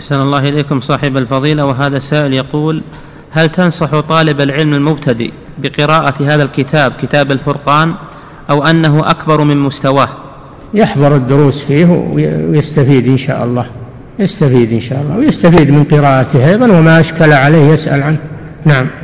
أحسن الله إليكم صاحب الفضيلة. وهذا سائل يقول: هل تنصح طالب العلم المبتدئ بقراءة هذا الكتاب، كتاب الفرقان، أو أنه أكبر من مستواه؟ يحضر الدروس فيه ويستفيد إن شاء الله، يستفيد إن شاء الله، ويستفيد من قراءته أيضا، وما أشكل عليه يسأل عنه. نعم.